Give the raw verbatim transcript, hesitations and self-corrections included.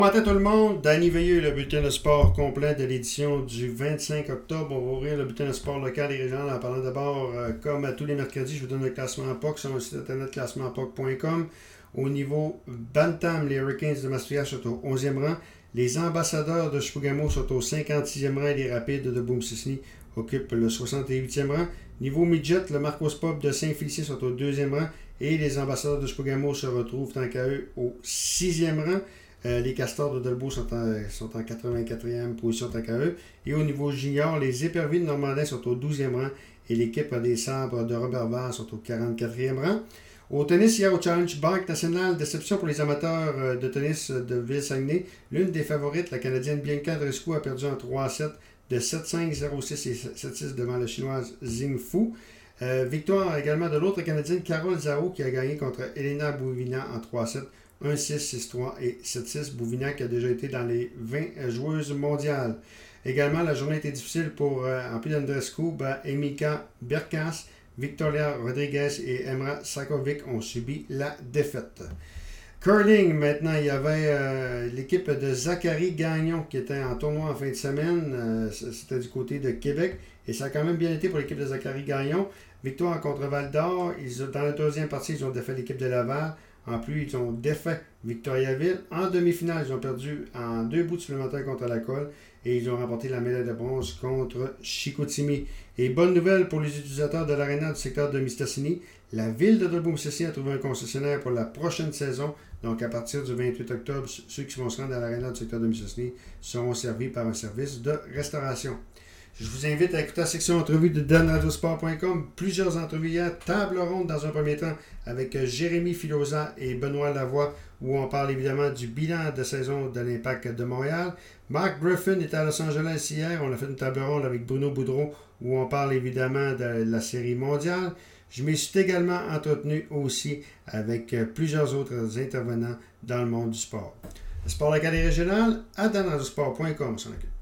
Bon matin tout le monde, Danny Veilleux, le bulletin de sport complet de l'édition du vingt-cinq octobre. On va ouvrir le bulletin de sport local et régional en parlant d'abord, euh, comme à tous les mercredis, je vous donne le classement P O C sur le site internet classement P O C point com. Au niveau Bantam, les Hurricanes de Maastricht sont au onzième rang. Les Ambassadeurs de Chibougamau sont au cinquante-sixième rang et les Rapides de Boom-Sisney occupent le soixante-huitième rang. Niveau Midget, le Marcos Pop de Saint-Félicien sont au deuxième rang et les Ambassadeurs de Chibougamau se retrouvent tant qu'à eux au sixième rang. Euh, les Castors de Dolbeau sont en, sont en quatre-vingt-quatrième position tant qu'à eux. Et au niveau junior, les Éperviers de Normandin sont au douzième rang et l'équipe des Sabres de Roberval sont au quarante-quatrième rang. Au tennis, hier au Challenge Banque Nationale, déception pour les amateurs de tennis de Ville-Saguenay. L'une des favorites, la Canadienne Bianca Andreescu, a perdu en trois sept de sept cinq, zéro six et sept six devant la Chinoise Zheng Fu. Euh, victoire également de l'autre Canadienne Carole Zhao qui a gagné contre Elena Bouvignan en trois sept. un six, six trois et sept six. Bouvignac qui a déjà été dans les vingt joueuses mondiales. Également, la journée était difficile pour, euh, en plus d'Andreescu, ben, Emika Berkas, Victoria Rodriguez et Emra Sakovic ont subi la défaite. Curling, maintenant, il y avait euh, l'équipe de Zachary Gagnon qui était en tournoi en fin de semaine. Euh, c'était du côté de Québec. Et ça a quand même bien été pour l'équipe de Zachary Gagnon. Victoire contre Val-d'Or. Ils, dans la deuxième partie, ils ont défait l'équipe de Laval. En plus, ils ont défait Victoriaville. En demi-finale, ils ont perdu en deux bouts supplémentaires contre la Colle et ils ont remporté la médaille de bronze contre Chicoutimi. Et bonne nouvelle pour les utilisateurs de l'aréna du secteur de Mistassini. La ville de Dolbeau-Mistassini a trouvé un concessionnaire pour la prochaine saison. Donc, à partir du vingt-huit octobre, ceux qui vont se rendre à l'aréna du secteur de Mistassini seront servis par un service de restauration. Je vous invite à écouter la section entrevue de dan radio sport point com. Plusieurs entrevues hier. Table ronde dans un premier temps avec Jérémy Filosa et Benoît Lavoie où on parle évidemment du bilan de saison de l'Impact de Montréal. Mark Griffin était à Los Angeles hier. On a fait une table ronde avec Bruno Boudreau où on parle évidemment de la série mondiale. Je me suis également entretenu aussi avec plusieurs autres intervenants dans le monde du sport. Le sport local et régional à dan radio sport point com.